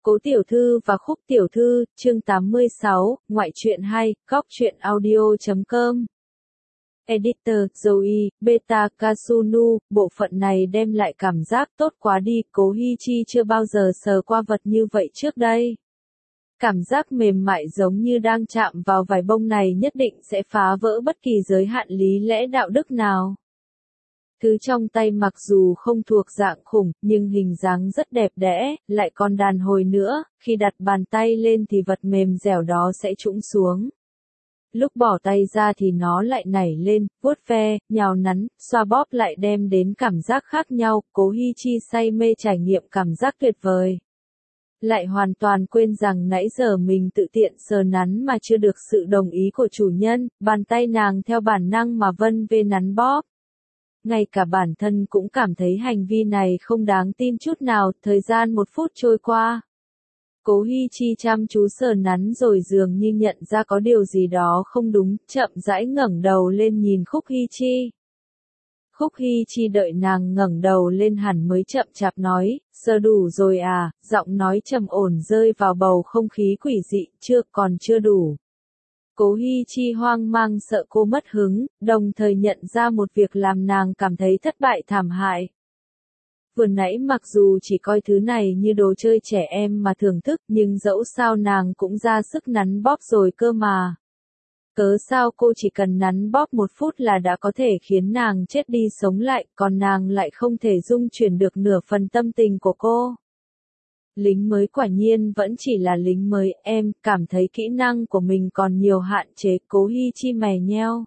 Cố Tiểu Thư và Khúc Tiểu Thư, chương 86, ngoại truyện hay, góc truyện audio.com. Editor, Zoe, Beta Kasunu, bộ phận này đem lại cảm giác tốt quá đi, Cố Hi Chi chưa bao giờ sờ qua vật như vậy trước đây. Cảm giác mềm mại giống như đang chạm vào vải bông này nhất định sẽ phá vỡ bất kỳ giới hạn lý lẽ đạo đức nào. Thứ trong tay mặc dù không thuộc dạng khủng, nhưng hình dáng rất đẹp đẽ, lại còn đàn hồi nữa, khi đặt bàn tay lên thì vật mềm dẻo đó sẽ trũng xuống. Lúc bỏ tay ra thì nó lại nảy lên, vuốt ve, nhào nắn, xoa bóp lại đem đến cảm giác khác nhau, Cố Hi Chi say mê trải nghiệm cảm giác tuyệt vời. Lại hoàn toàn quên rằng nãy giờ mình tự tiện sờ nắn mà chưa được sự đồng ý của chủ nhân, bàn tay nàng theo bản năng mà vân vê nắn bóp. Ngay cả bản thân cũng cảm thấy hành vi này không đáng tin chút nào, thời gian 1 phút trôi qua. Cố Hi Chi chăm chú sờ nắn rồi dường như nhận ra có điều gì đó không đúng, chậm rãi ngẩng đầu lên nhìn Khúc Hi Chi. Khúc Hi Chi đợi nàng ngẩng đầu lên hẳn mới chậm chạp nói, sờ đủ rồi à, giọng nói trầm ổn rơi vào bầu không khí quỷ dị, còn chưa đủ. Cố Hi Chi hoang mang sợ cô mất hứng, đồng thời nhận ra một việc làm nàng cảm thấy thất bại thảm hại. Vừa nãy mặc dù chỉ coi thứ này như đồ chơi trẻ em mà thưởng thức, nhưng dẫu sao nàng cũng ra sức nắn bóp rồi cơ mà. Cớ sao cô chỉ cần nắn bóp 1 phút là đã có thể khiến nàng chết đi sống lại, còn nàng lại không thể dung chuyển được nửa phần tâm tình của cô. Lính mới quả nhiên vẫn chỉ là lính mới, em cảm thấy kỹ năng của mình còn nhiều hạn chế, Cố Hi Chi mè nheo.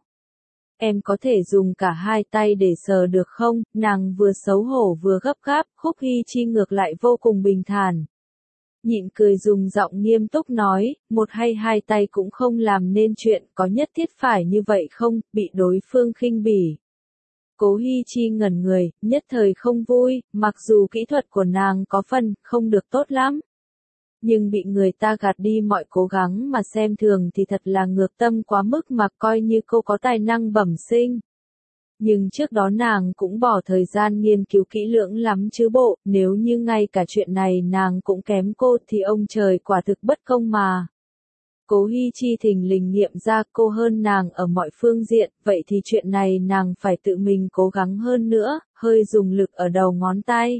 Em có thể dùng cả 2 tay để sờ được không? Nàng vừa xấu hổ vừa gấp gáp, Khúc Hi Chi ngược lại vô cùng bình thản. Nhịn cười dùng giọng nghiêm túc nói, 1 hay 2 tay cũng không làm nên chuyện, có nhất thiết phải như vậy không? Bị đối phương khinh bỉ. Cố Hi Chi ngẩn người, nhất thời không vui, mặc dù kỹ thuật của nàng có phần không được tốt lắm. Nhưng bị người ta gạt đi mọi cố gắng mà xem thường thì thật là ngược tâm quá mức mà coi như cô có tài năng bẩm sinh. Nhưng trước đó nàng cũng bỏ thời gian nghiên cứu kỹ lưỡng lắm chứ bộ, nếu như ngay cả chuyện này nàng cũng kém cô thì ông trời quả thực bất công mà. Cố Hi Chi thình lình nghiệm ra cô hơn nàng ở mọi phương diện, vậy thì chuyện này nàng phải tự mình cố gắng hơn nữa, hơi dùng lực ở đầu ngón tay.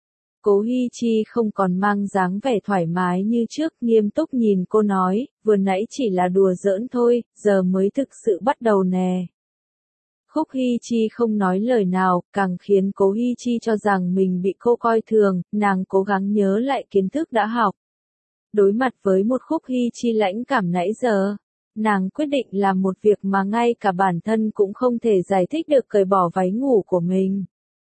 Cố Hi Chi không còn mang dáng vẻ thoải mái như trước, nghiêm túc nhìn cô nói, vừa nãy chỉ là đùa giỡn thôi, giờ mới thực sự bắt đầu nè. Khúc Hi Chi không nói lời nào, càng khiến Cố Hi Chi cho rằng mình bị cô coi thường, nàng cố gắng nhớ lại kiến thức đã học. Đối mặt với một Khúc Hi Chi lãnh cảm nãy giờ, nàng quyết định làm một việc mà ngay cả bản thân cũng không thể giải thích được, cởi bỏ váy ngủ của mình.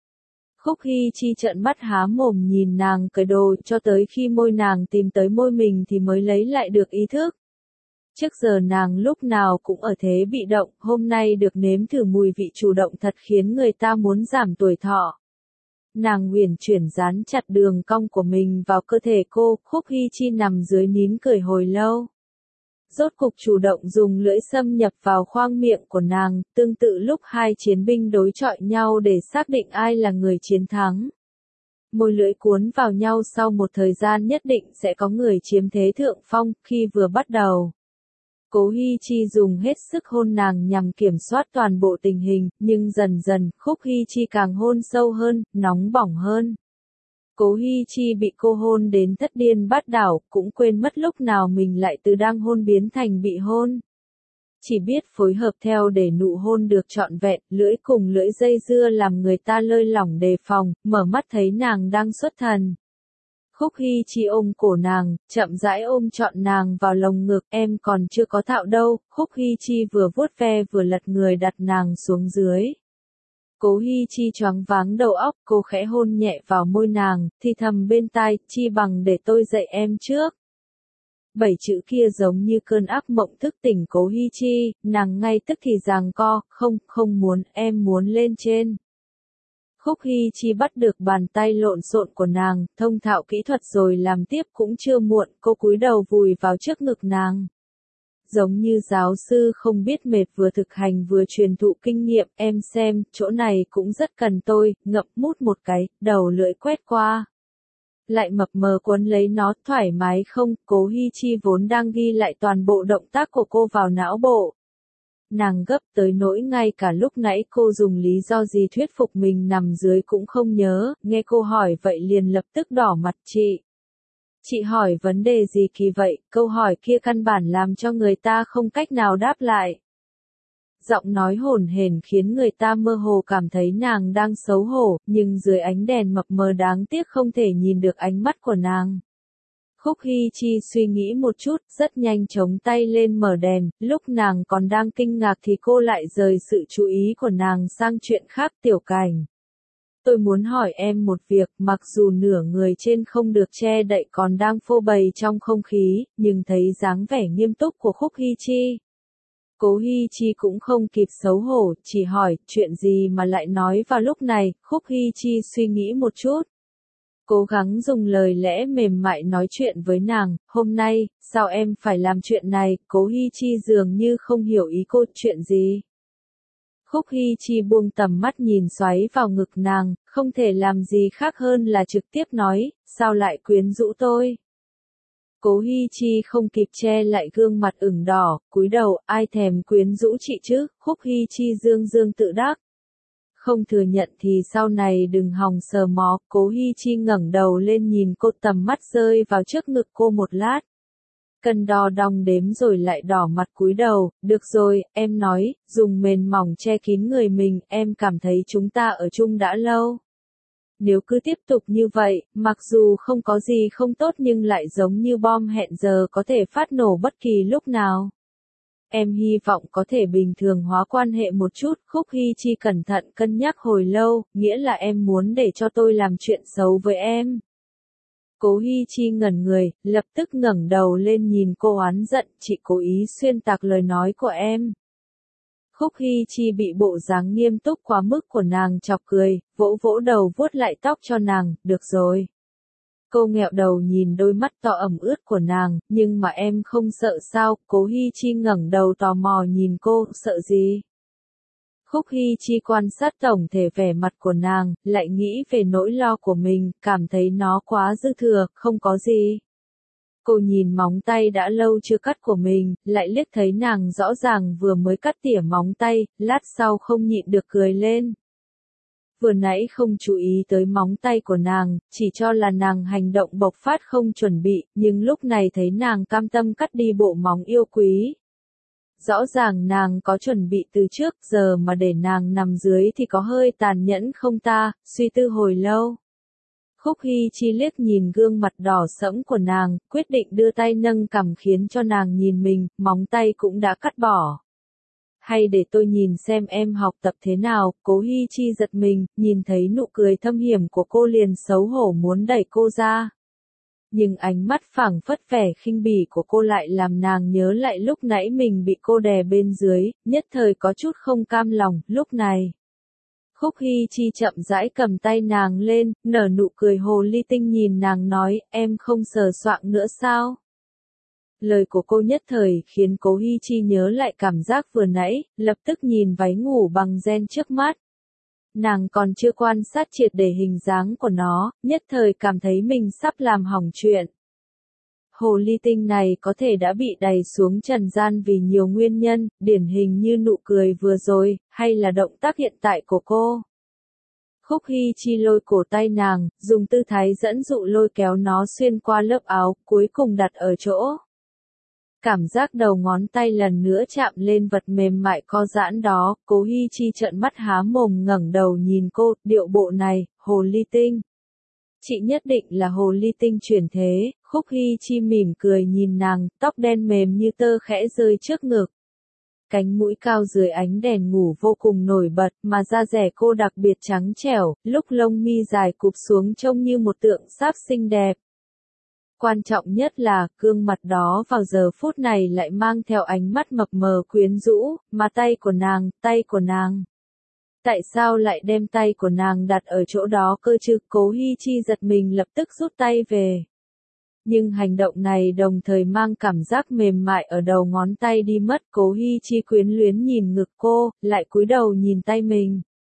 Khúc Hi Chi trợn mắt há mồm nhìn nàng cởi đồ cho tới khi môi nàng tìm tới môi mình thì mới lấy lại được ý thức. Trước giờ nàng lúc nào cũng ở thế bị động, hôm nay được nếm thử mùi vị chủ động thật khiến người ta muốn giảm tuổi thọ. Nàng uyển chuyển dán chặt đường cong của mình vào cơ thể cô, Khúc Hi Chi nằm dưới nín cười hồi lâu. Rốt cục chủ động dùng lưỡi xâm nhập vào khoang miệng của nàng, tương tự lúc 2 chiến binh đối chọi nhau để xác định ai là người chiến thắng. Môi lưỡi cuốn vào nhau sau một thời gian nhất định sẽ có người chiếm thế thượng phong, khi vừa bắt đầu. Cố Hi Chi dùng hết sức hôn nàng nhằm kiểm soát toàn bộ tình hình, nhưng dần dần, Khúc Hi Chi càng hôn sâu hơn, nóng bỏng hơn. Cố Hi Chi bị cô hôn đến thất điên bát đảo, cũng quên mất lúc nào mình lại từ đang hôn biến thành bị hôn. Chỉ biết phối hợp theo để nụ hôn được trọn vẹn, lưỡi cùng lưỡi dây dưa làm người ta lơi lỏng đề phòng, mở mắt thấy nàng đang xuất thần. Khúc Hi Chi ôm cổ nàng, chậm rãi ôm trọn nàng vào lồng ngực, em còn chưa có thạo đâu, Khúc Hi Chi vừa vuốt ve vừa lật người đặt nàng xuống dưới. Cố Hi Chi choáng váng đầu óc, cô khẽ hôn nhẹ vào môi nàng, thì thầm bên tai, chi bằng để tôi dạy em trước. 7 chữ kia giống như cơn ác mộng thức tỉnh Cố Hi Chi, nàng ngay tức thì giằng co, không muốn, em muốn lên trên. Khúc Hi Chi bắt được bàn tay lộn xộn của nàng, thông thạo kỹ thuật rồi làm tiếp cũng chưa muộn, cô cúi đầu vùi vào trước ngực nàng. Giống như giáo sư không biết mệt vừa thực hành vừa truyền thụ kinh nghiệm, em xem, chỗ này cũng rất cần tôi, ngậm mút một cái, đầu lưỡi quét qua. lại mập mờ cuốn lấy nó, thoải mái không? Cố Hi Chi vốn đang ghi lại toàn bộ động tác của cô vào não bộ. Nàng gấp tới nỗi ngay cả lúc nãy cô dùng lý do gì thuyết phục mình nằm dưới cũng không nhớ, nghe cô hỏi vậy liền lập tức đỏ mặt. Chị hỏi vấn đề gì kỳ vậy? Câu hỏi kia căn bản làm cho người ta không cách nào đáp lại. Giọng nói hổn hển khiến người ta mơ hồ cảm thấy nàng đang xấu hổ, nhưng dưới ánh đèn mập mờ đáng tiếc không thể nhìn được ánh mắt của nàng. Khúc Hi Chi suy nghĩ một chút, rất nhanh chống tay lên mở đèn, lúc nàng còn đang kinh ngạc thì cô lại rời sự chú ý của nàng sang chuyện khác. Tiểu Cảnh, tôi muốn hỏi em một việc, mặc dù nửa người trên không được che đậy còn đang phô bày trong không khí, nhưng thấy dáng vẻ nghiêm túc của Khúc Hi Chi. Cố Hi Chi cũng không kịp xấu hổ, chỉ hỏi, chuyện gì mà lại nói vào lúc này? Khúc Hi Chi suy nghĩ một chút, cố gắng dùng lời lẽ mềm mại nói chuyện với nàng. Hôm nay, sao em phải làm chuyện này? Cố Hi Chi dường như không hiểu ý cô. Chuyện gì? Khúc Hi Chi buông tầm mắt nhìn xoáy vào ngực nàng, không thể làm gì khác hơn là trực tiếp nói, sao lại quyến rũ tôi? Cố Hi Chi không kịp che lại gương mặt ửng đỏ, cúi đầu, ai thèm quyến rũ chị chứ? Khúc Hi Chi dương dương tự đắc. Không thừa nhận thì sau này đừng hòng sờ mó. Cố Hi Chi ngẩng đầu lên nhìn cô, tầm mắt rơi vào trước ngực cô một lát. Cân đo đong đếm rồi lại đỏ mặt cúi đầu. Được rồi, em nói, dùng mền mỏng che kín người mình, em cảm thấy chúng ta ở chung đã lâu. Nếu cứ tiếp tục như vậy, mặc dù không có gì không tốt nhưng lại giống như bom hẹn giờ có thể phát nổ bất kỳ lúc nào. Em hy vọng có thể bình thường hóa quan hệ một chút. Khúc Hi Chi cẩn thận cân nhắc hồi lâu, nghĩa là em muốn để cho tôi làm chuyện xấu với em. Cố Hi Chi ngẩn người, lập tức ngẩng đầu lên nhìn cô oán giận, chị cố ý xuyên tạc lời nói của em. Khúc Hi Chi bị bộ dáng nghiêm túc quá mức của nàng chọc cười, vỗ vỗ đầu vuốt lại tóc cho nàng. Được rồi. Cô nghẹo đầu nhìn đôi mắt to ẩm ướt của nàng, nhưng mà em không sợ sao? Cố Hi Chi ngẩng đầu tò mò nhìn cô, sợ gì? Khúc Hi Chi quan sát tổng thể vẻ mặt của nàng, lại nghĩ về nỗi lo của mình, cảm thấy nó quá dư thừa. Không có gì. Cô nhìn móng tay đã lâu chưa cắt của mình, lại liếc thấy nàng rõ ràng vừa mới cắt tỉa móng tay, lát sau không nhịn được cười lên. Vừa nãy không chú ý tới móng tay của nàng, chỉ cho là nàng hành động bộc phát không chuẩn bị, nhưng lúc này thấy nàng cam tâm cắt đi bộ móng yêu quý. Rõ ràng nàng có chuẩn bị từ trước, giờ mà để nàng nằm dưới thì có hơi tàn nhẫn không ta? Suy tư hồi lâu. Khúc Hi Chi liếc nhìn gương mặt đỏ sẫm của nàng, quyết định đưa tay nâng cằm khiến cho nàng nhìn mình, móng tay cũng đã cắt bỏ. Hay để tôi nhìn xem em học tập thế nào? Cố Hi Chi giật mình, nhìn thấy nụ cười thâm hiểm của cô liền xấu hổ muốn đẩy cô ra. Nhưng ánh mắt phảng phất vẻ khinh bỉ của cô lại làm nàng nhớ lại lúc nãy mình bị cô đè bên dưới, nhất thời có chút không cam lòng. Lúc này, Khúc Hi Chi chậm rãi cầm tay nàng lên, nở nụ cười hồ ly tinh nhìn nàng nói, em không sờ soạng nữa sao? Lời của cô nhất thời khiến Cố Hi Chi nhớ lại cảm giác vừa nãy, lập tức nhìn váy ngủ bằng ren trước mắt. Nàng còn chưa quan sát triệt để hình dáng của nó, nhất thời cảm thấy mình sắp làm hỏng chuyện. Hồ ly tinh này có thể đã bị đày xuống trần gian vì nhiều nguyên nhân, điển hình như nụ cười vừa rồi, hay là động tác hiện tại của cô. Khúc Hi Chi lôi cổ tay nàng, dùng tư thái dẫn dụ lôi kéo nó xuyên qua lớp áo, cuối cùng đặt ở chỗ. Cảm giác đầu ngón tay lần nữa chạm lên vật mềm mại co giãn đó, Cố Hi Chi trợn mắt há mồm ngẩng đầu nhìn cô, điệu bộ này, hồ ly tinh. Chị nhất định là hồ ly tinh chuyển thế. Khúc Hi Chi mỉm cười nhìn nàng, tóc đen mềm như tơ khẽ rơi trước ngực. Cánh mũi cao dưới ánh đèn ngủ vô cùng nổi bật, mà da dẻ cô đặc biệt trắng trẻo, lúc lông mi dài cụp xuống trông như một tượng sáp xinh đẹp. Quan trọng nhất là, gương mặt đó vào giờ phút này lại mang theo ánh mắt mập mờ quyến rũ, mà tay của nàng. Tại sao lại đem tay của nàng đặt ở chỗ đó cơ chứ? Cố Hi Chi giật mình lập tức rút tay về. Nhưng hành động này đồng thời mang cảm giác mềm mại ở đầu ngón tay đi mất. Cố Hi Chi quyến luyến nhìn ngực cô, lại cúi đầu nhìn tay mình.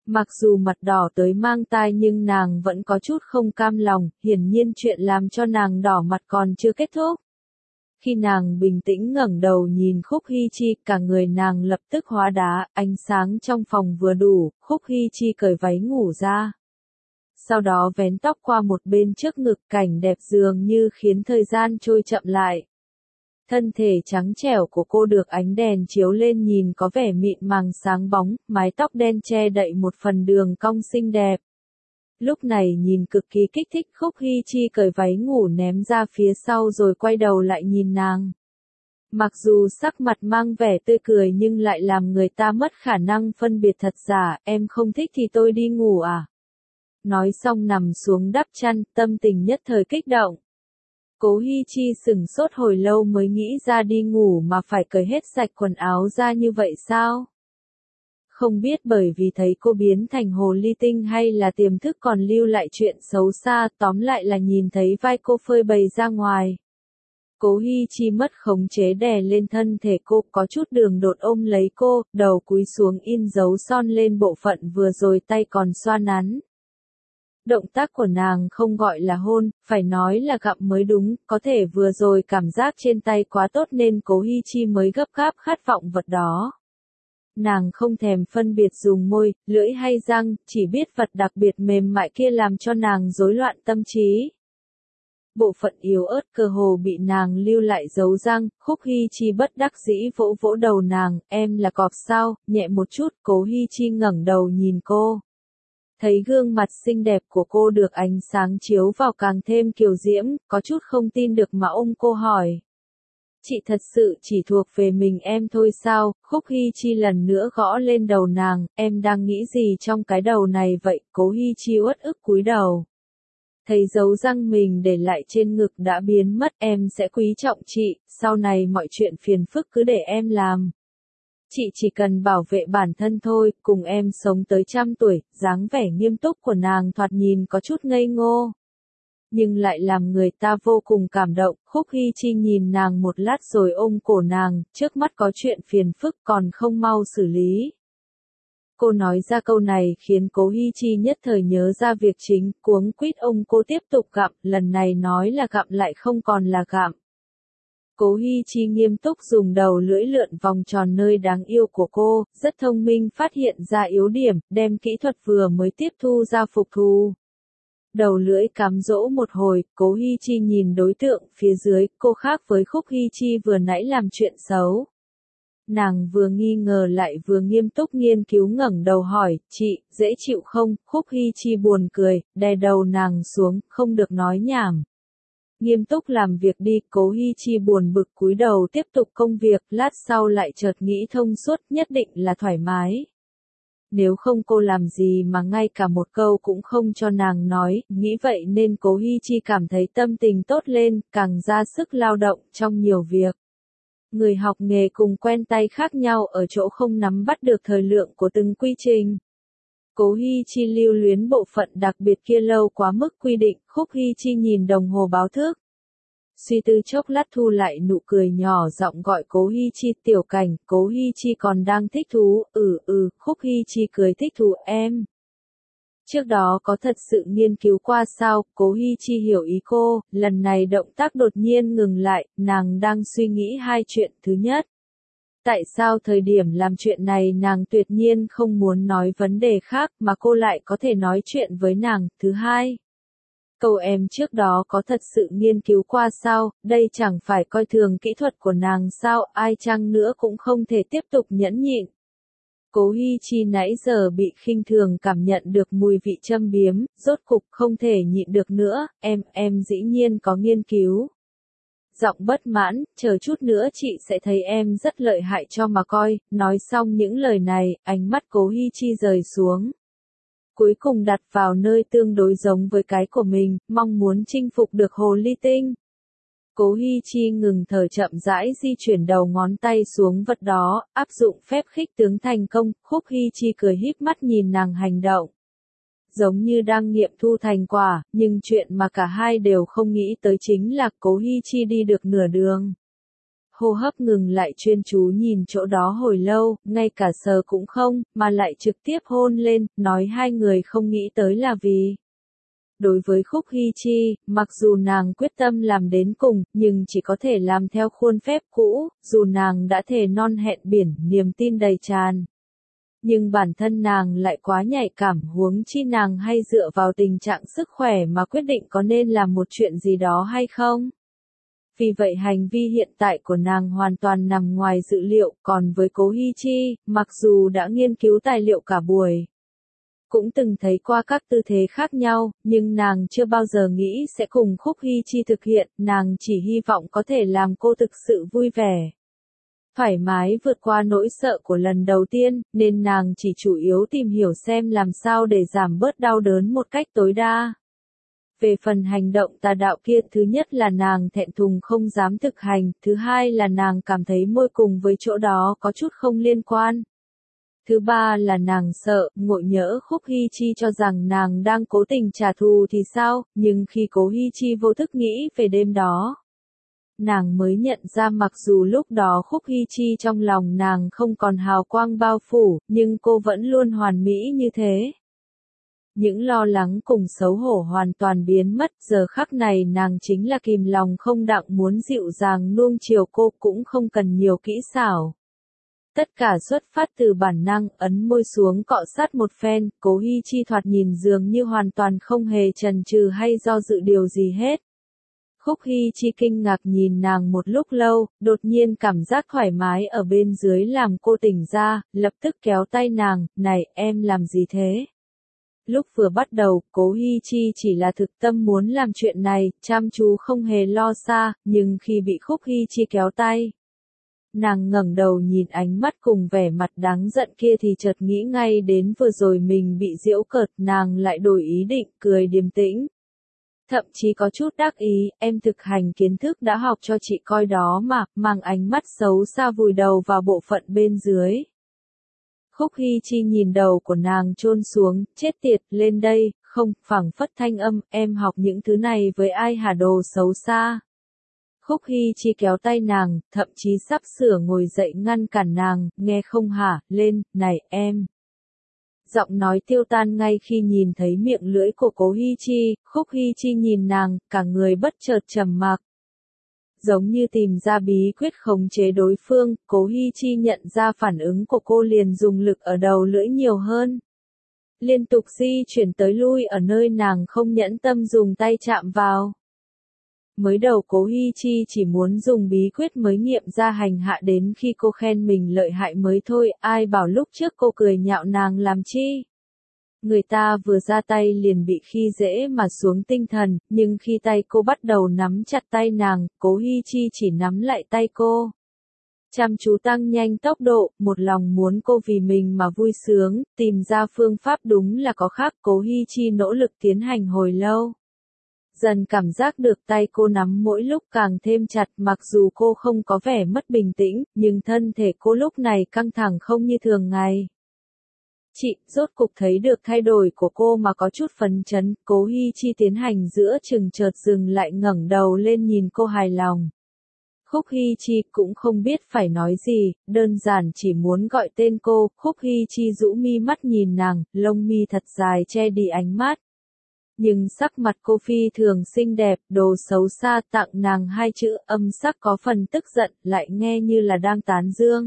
Mặc dù mặt đỏ tới mang tai nhưng nàng vẫn có chút không cam lòng, hiển nhiên chuyện làm cho nàng đỏ mặt còn chưa kết thúc. Khi nàng bình tĩnh ngẩng đầu nhìn Khúc Hy Chi, cả người nàng lập tức hóa đá, ánh sáng trong phòng vừa đủ, Khúc Hy Chi cởi váy ngủ ra. Sau đó vén tóc qua một bên trước ngực, cảnh đẹp dường như khiến thời gian trôi chậm lại. Thân thể trắng trẻo của cô được ánh đèn chiếu lên nhìn có vẻ mịn màng sáng bóng, mái tóc đen che đậy một phần đường cong xinh đẹp. Lúc này nhìn cực kỳ kích thích, Khúc Hy Chi cởi váy ngủ ném ra phía sau rồi quay đầu lại nhìn nàng. Mặc dù sắc mặt mang vẻ tươi cười nhưng lại làm người ta mất khả năng phân biệt thật giả, em không thích thì tôi đi ngủ à? Nói xong nằm xuống đắp chăn, tâm tình nhất thời kích động. Cố Hi Chi sửng sốt hồi lâu mới nghĩ ra đi ngủ mà phải cởi hết sạch quần áo ra như vậy sao? Không biết bởi vì thấy cô biến thành hồ ly tinh hay là tiềm thức còn lưu lại chuyện xấu xa, tóm lại là nhìn thấy vai cô phơi bày ra ngoài. Cố Hi Chi mất khống chế đè lên thân thể cô, có chút đường đột ôm lấy cô, đầu cúi xuống in dấu son lên bộ phận vừa rồi tay còn xoa nắn. Động tác của nàng không gọi là hôn, phải nói là gặm mới đúng, có thể vừa rồi cảm giác trên tay quá tốt nên Cố Hi Chi mới gấp gáp khát vọng vật đó. Nàng không thèm phân biệt dùng môi, lưỡi hay răng, chỉ biết vật đặc biệt mềm mại kia làm cho nàng rối loạn tâm trí. Bộ phận yếu ớt cơ hồ bị nàng lưu lại dấu răng, Khúc Hi Chi bất đắc dĩ vỗ vỗ đầu nàng, em là cọp sao, nhẹ một chút, Cố Hi Chi ngẩng đầu nhìn cô. Thấy gương mặt xinh đẹp của cô được ánh sáng chiếu vào càng thêm kiều diễm, có chút không tin được mà ôm cô hỏi. Chị thật sự chỉ thuộc về mình em thôi sao? Khúc Hi Chi lần nữa gõ lên đầu nàng, em đang nghĩ gì trong cái đầu này vậy? Cố Hi Chi uất ức cúi đầu. Thấy dấu răng mình để lại trên ngực đã biến mất, em sẽ quý trọng chị, sau này mọi chuyện phiền phức cứ để em làm. Chị chỉ cần bảo vệ bản thân thôi, cùng em sống tới 100 tuổi, dáng vẻ nghiêm túc của nàng thoạt nhìn có chút ngây ngô. Nhưng lại làm người ta vô cùng cảm động, Khúc Hi Chi nhìn nàng một lát rồi ôm cổ nàng, trước mắt có chuyện phiền phức còn không mau xử lý. Cô nói ra câu này khiến Cố Hi Chi nhất thời nhớ ra việc chính, cuống quýt ôm cô tiếp tục gặm, lần này nói là gặm lại không còn là gặm. Cố Hi Chi nghiêm túc dùng đầu lưỡi lượn vòng tròn nơi đáng yêu của cô, rất thông minh phát hiện ra yếu điểm, đem kỹ thuật vừa mới tiếp thu ra phục thù. Đầu lưỡi cám dỗ một hồi, Cố Hi Chi nhìn đối tượng phía dưới, cô khác với Khúc Hi Chi vừa nãy làm chuyện xấu. Nàng vừa nghi ngờ lại vừa nghiêm túc nghiên cứu ngẩng đầu hỏi, chị, dễ chịu không? Khúc Hi Chi buồn cười, đè đầu nàng xuống, không được nói nhảm. Nghiêm túc làm việc đi, Cố Hi Chi buồn bực cúi đầu tiếp tục công việc, lát sau lại chợt nghĩ thông suốt, nhất định là thoải mái. Nếu không cô làm gì mà ngay cả một câu cũng không cho nàng nói, nghĩ vậy nên Cố Hi Chi cảm thấy tâm tình tốt lên, càng ra sức lao động trong nhiều việc. Người học nghề cùng quen tay khác nhau ở chỗ không nắm bắt được thời lượng của từng quy trình. Cố Hi Chi lưu luyến bộ phận đặc biệt kia lâu quá mức quy định, Khúc Hi Chi nhìn đồng hồ báo thức. Suy tư chốc lát thu lại nụ cười nhỏ giọng gọi Cố Hi Chi, Tiểu Cảnh, Cố Hi Chi còn đang thích thú, Khúc Hi Chi cười thích thú em. Trước đó có thật sự nghiên cứu qua sao? Cố Hi Chi hiểu ý cô, lần này động tác đột nhiên ngừng lại, nàng đang suy nghĩ hai chuyện, thứ nhất. Tại sao thời điểm làm chuyện này nàng tuyệt nhiên không muốn nói vấn đề khác mà cô lại có thể nói chuyện với nàng, thứ hai. Câu em trước đó có thật sự nghiên cứu qua sao, đây chẳng phải coi thường kỹ thuật của nàng sao, ai chăng nữa cũng không thể tiếp tục nhẫn nhịn. Cố Hi Chi nãy giờ bị khinh thường cảm nhận được mùi vị châm biếm, rốt cục không thể nhịn được nữa, em dĩ nhiên có nghiên cứu. Giọng bất mãn, chờ chút nữa chị sẽ thấy em rất lợi hại cho mà coi, nói xong những lời này, ánh mắt Cố Hi Chi rời xuống. Cuối cùng đặt vào nơi tương đối giống với cái của mình, mong muốn chinh phục được hồ ly tinh. Cố Hi Chi ngừng thở chậm rãi di chuyển đầu ngón tay xuống vật đó, áp dụng phép khích tướng thành công, Khúc Hi Chi cười híp mắt nhìn nàng hành động. Giống như đang nghiệm thu thành quả, nhưng chuyện mà cả hai đều không nghĩ tới chính là Cố Hi Chi đi được nửa đường. hô hấp ngừng lại chuyên chú nhìn chỗ đó hồi lâu, ngay cả sờ cũng không, mà lại trực tiếp hôn lên, nói hai người không nghĩ tới là vì. Đối với Khúc Hy Chi, mặc dù nàng quyết tâm làm đến cùng, nhưng chỉ có thể làm theo khuôn phép cũ, dù nàng đã thề non hẹn biển, niềm tin đầy tràn. Nhưng bản thân nàng lại quá nhạy cảm, huống chi nàng hay dựa vào tình trạng sức khỏe mà quyết định có nên làm một chuyện gì đó hay không. Vì vậy hành vi hiện tại của nàng hoàn toàn nằm ngoài dự liệu, còn với Cố Hy Chi, mặc dù đã nghiên cứu tài liệu cả buổi, cũng từng thấy qua các tư thế khác nhau, nhưng nàng chưa bao giờ nghĩ sẽ cùng Khúc Hy Chi thực hiện, nàng chỉ hy vọng có thể làm cô thực sự vui vẻ. Thoải mái vượt qua nỗi sợ của lần đầu tiên, nên nàng chỉ chủ yếu tìm hiểu xem làm sao để giảm bớt đau đớn một cách tối đa. Về phần hành động tà đạo kia, thứ nhất là nàng thẹn thùng không dám thực hành, thứ hai là nàng cảm thấy môi cùng với chỗ đó có chút không liên quan. Thứ ba là nàng sợ, ngộ nhỡ Khúc Hy Chi cho rằng nàng đang cố tình trả thù thì sao, nhưng khi Cố Hy Chi vô thức nghĩ về đêm đó, nàng mới nhận ra mặc dù lúc đó Khúc Hy Chi trong lòng nàng không còn hào quang bao phủ, nhưng cô vẫn luôn hoàn mỹ như thế. Những lo lắng cùng xấu hổ hoàn toàn biến mất, giờ khắc này nàng chính là kìm lòng không đặng muốn dịu dàng nuông chiều cô, cũng không cần nhiều kỹ xảo. Tất cả xuất phát từ bản năng, ấn môi xuống cọ sát một phen, Cố Hy Chi thoạt nhìn dường như hoàn toàn không hề chần chừ hay do dự điều gì hết. Khúc Hy Chi kinh ngạc nhìn nàng một lúc lâu, đột nhiên cảm giác thoải mái ở bên dưới làm cô tỉnh ra, lập tức kéo tay nàng, này, em làm gì thế? Lúc vừa bắt đầu, Cố Hy Chi chỉ là thực tâm muốn làm chuyện này, chăm chú không hề lo xa, nhưng khi bị Khúc Hy Chi kéo tay, nàng ngẩng đầu nhìn ánh mắt cùng vẻ mặt đáng giận kia thì chợt nghĩ ngay đến vừa rồi mình bị giễu cợt, nàng lại đổi ý định, cười điềm tĩnh. Thậm chí có chút đắc ý, em thực hành kiến thức đã học cho chị coi đó mà, mang ánh mắt xấu xa vùi đầu vào bộ phận bên dưới. Khúc Hy Chi nhìn đầu của nàng chôn xuống, chết tiệt, lên đây, không, phảng phất thanh âm, em học những thứ này với ai hả đồ xấu xa. Khúc Hy Chi kéo tay nàng, thậm chí sắp sửa ngồi dậy ngăn cản nàng, nghe không hả, lên, này, em. Giọng nói tiêu tan ngay khi nhìn thấy miệng lưỡi của Cố Hy Chi, Khúc Hy Chi nhìn nàng, cả người bất chợt trầm mặc. Giống như tìm ra bí quyết khống chế đối phương, Cố Hy Chi nhận ra phản ứng của cô liền dùng lực ở đầu lưỡi nhiều hơn. Liên tục di chuyển tới lui ở nơi nàng không nhẫn tâm dùng tay chạm vào. Mới đầu Cố Hy Chi chỉ muốn dùng bí quyết mới nghiệm ra hành hạ đến khi cô khen mình lợi hại mới thôi, ai bảo lúc trước cô cười nhạo nàng làm chi. Người ta vừa ra tay liền bị khi dễ mà xuống tinh thần, nhưng khi tay cô bắt đầu nắm chặt tay nàng, Cố Hy Chi chỉ nắm lại tay cô. Chăm chú tăng nhanh tốc độ, một lòng muốn cô vì mình mà vui sướng, tìm ra phương pháp đúng là có khác, Cố Hy Chi nỗ lực tiến hành hồi lâu. Dần cảm giác được tay cô nắm mỗi lúc càng thêm chặt, mặc dù cô không có vẻ mất bình tĩnh, nhưng thân thể cô lúc này căng thẳng không như thường ngày. Chị, rốt cục thấy được thay đổi của cô mà có chút phấn chấn, Cố Hy Chi tiến hành giữa chừng chợt dừng lại ngẩng đầu lên nhìn cô hài lòng. Khúc Hy Chi cũng không biết phải nói gì, đơn giản chỉ muốn gọi tên cô, Khúc Hy Chi rũ mi mắt nhìn nàng, lông mi thật dài che đi ánh mắt. Nhưng sắc mặt cô phi thường xinh đẹp, đồ xấu xa, tặng nàng hai chữ, âm sắc có phần tức giận, lại nghe như là đang tán dương.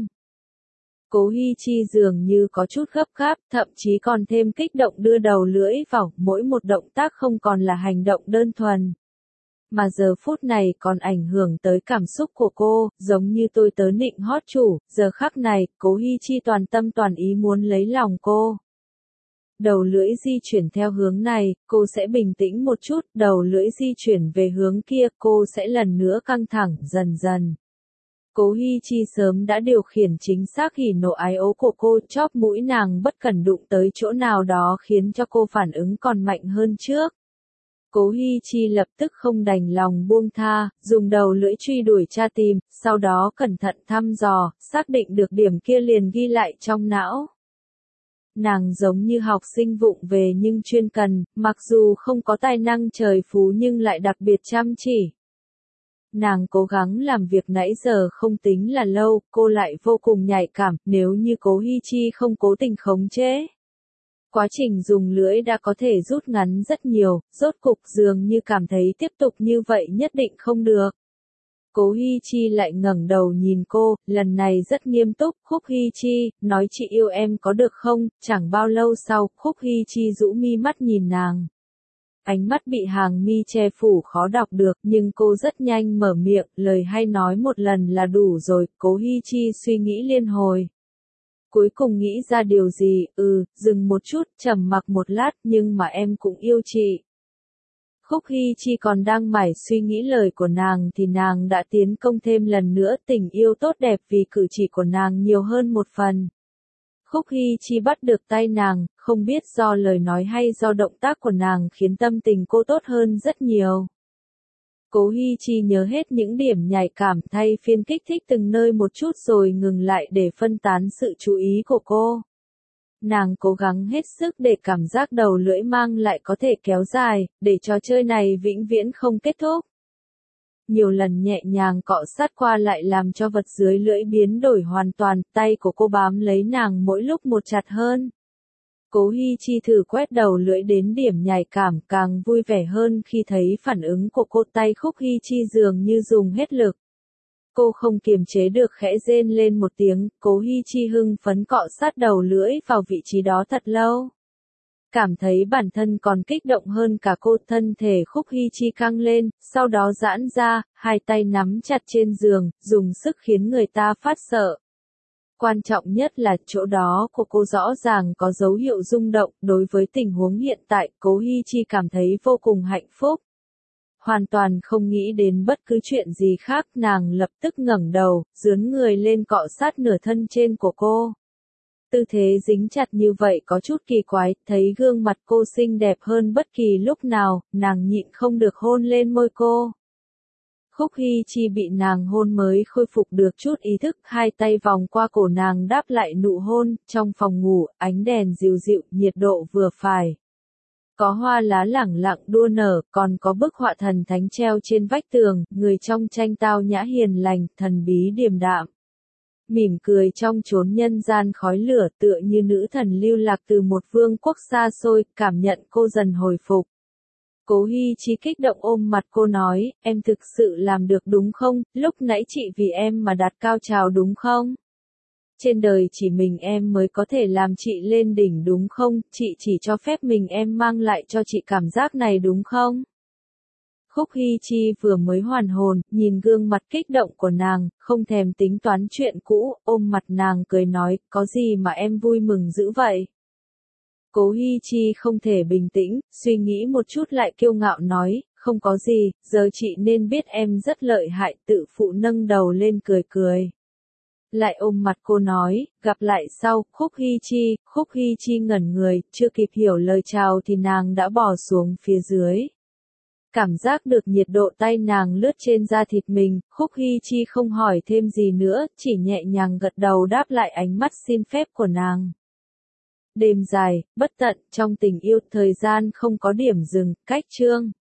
Cố Hy Chi dường như có chút gấp gáp, thậm chí còn thêm kích động đưa đầu lưỡi vào, mỗi một động tác không còn là hành động đơn thuần. Mà giờ phút này còn ảnh hưởng tới cảm xúc của cô, giống như tôi tớ nịnh hót chủ, giờ khắc này, Cố Hy Chi toàn tâm toàn ý muốn lấy lòng cô. Đầu lưỡi di chuyển theo hướng này, cô sẽ bình tĩnh một chút, đầu lưỡi di chuyển về hướng kia, cô sẽ lần nữa căng thẳng, dần dần. Cố Hy Chi sớm đã điều khiển chính xác hỉ nộ ái ố của cô, chóp mũi nàng bất cẩn đụng tới chỗ nào đó khiến cho cô phản ứng còn mạnh hơn trước. Cố Hy Chi lập tức không đành lòng buông tha, dùng đầu lưỡi truy đuổi tra tìm, sau đó cẩn thận thăm dò, xác định được điểm kia liền ghi lại trong não. Nàng giống như học sinh vụng về nhưng chuyên cần, mặc dù không có tài năng trời phú nhưng lại đặc biệt chăm chỉ. Nàng cố gắng làm việc nãy giờ không tính là lâu, cô lại vô cùng nhạy cảm, nếu như Cố Hi Chi không cố tình khống chế. Quá trình dùng lưỡi đã có thể rút ngắn rất nhiều, rốt cục dường như cảm thấy tiếp tục như vậy nhất định không được. Cố Hi Chi lại ngẩng đầu nhìn cô, lần này rất nghiêm túc, Khúc Hi Chi, nói chị yêu em có được không? Chẳng bao lâu sau, Khúc Hi Chi rũ mi mắt nhìn nàng. Ánh mắt bị hàng mi che phủ khó đọc được, nhưng cô rất nhanh mở miệng, lời hay nói một lần là đủ rồi, Cố Hi Chi suy nghĩ liên hồi. Cuối cùng nghĩ ra điều gì, dừng một chút, trầm mặc một lát, nhưng mà em cũng yêu chị. Khúc Hi Chi còn đang mải suy nghĩ lời của nàng thì nàng đã tiến công thêm lần nữa, tình yêu tốt đẹp vì cử chỉ của nàng nhiều hơn một phần. Khúc Hi Chi bắt được tay nàng, không biết do lời nói hay do động tác của nàng khiến tâm tình cô tốt hơn rất nhiều. Cố Hi Chi nhớ hết những điểm nhạy cảm, thay phiên kích thích từng nơi một chút rồi ngừng lại để phân tán sự chú ý của cô. Nàng cố gắng hết sức để cảm giác đầu lưỡi mang lại có thể kéo dài, để trò chơi này vĩnh viễn không kết thúc. Nhiều lần nhẹ nhàng cọ sát qua lại làm cho vật dưới lưỡi biến đổi hoàn toàn, tay của cô bám lấy nàng mỗi lúc một chặt hơn. Cố Hi Chi thử quét đầu lưỡi đến điểm nhạy cảm, càng vui vẻ hơn khi thấy phản ứng của cô, tay Khúc Hi Chi dường như dùng hết lực. Cô không kiềm chế được khẽ rên lên một tiếng, Cố Hi Chi hưng phấn cọ sát đầu lưỡi vào vị trí đó thật lâu. Cảm thấy bản thân còn kích động hơn cả cô, thân thể Khúc Hi Chi căng lên, sau đó giãn ra, hai tay nắm chặt trên giường, dùng sức khiến người ta phát sợ. Quan trọng nhất là chỗ đó của cô rõ ràng có dấu hiệu rung động, đối với tình huống hiện tại, Cố Hi Chi cảm thấy vô cùng hạnh phúc. Hoàn toàn không nghĩ đến bất cứ chuyện gì khác, nàng lập tức ngẩng đầu, dướn người lên cọ sát nửa thân trên của cô. Tư thế dính chặt như vậy có chút kỳ quái, thấy gương mặt cô xinh đẹp hơn bất kỳ lúc nào, nàng nhịn không được hôn lên môi cô. Khúc Hi Chi bị nàng hôn mới khôi phục được chút ý thức, hai tay vòng qua cổ nàng đáp lại nụ hôn, trong phòng ngủ, ánh đèn dịu dịu, nhiệt độ vừa phải. Có hoa lá lẳng lặng đua nở, còn có bức họa thần thánh treo trên vách tường, người trong tranh tao nhã hiền lành, thần bí điềm đạm. Mỉm cười trong chốn nhân gian khói lửa, tựa như nữ thần lưu lạc từ một vương quốc xa xôi, cảm nhận cô dần hồi phục. Cố Hi Chi kích động ôm mặt cô nói, em thực sự làm được đúng không, lúc nãy chị vì em mà đạt cao trào đúng không? Trên đời chỉ mình em mới có thể làm chị lên đỉnh đúng không, chị chỉ cho phép mình em mang lại cho chị cảm giác này đúng không? Khúc Hi Chi vừa mới hoàn hồn, nhìn gương mặt kích động của nàng, không thèm tính toán chuyện cũ, ôm mặt nàng cười nói, có gì mà em vui mừng dữ vậy? Cố Hi Chi không thể bình tĩnh, suy nghĩ một chút lại kiêu ngạo nói, không có gì, giờ chị nên biết em rất lợi hại, tự phụ nâng đầu lên cười cười. Lại ôm mặt cô nói, gặp lại sau, Khúc Hi Chi ngẩn người, chưa kịp hiểu lời chào thì nàng đã bỏ xuống phía dưới. Cảm giác được nhiệt độ tay nàng lướt trên da thịt mình, Khúc Hi Chi không hỏi thêm gì nữa, chỉ nhẹ nhàng gật đầu đáp lại ánh mắt xin phép của nàng. Đêm dài, bất tận, trong tình yêu, thời gian không có điểm dừng, cách chương.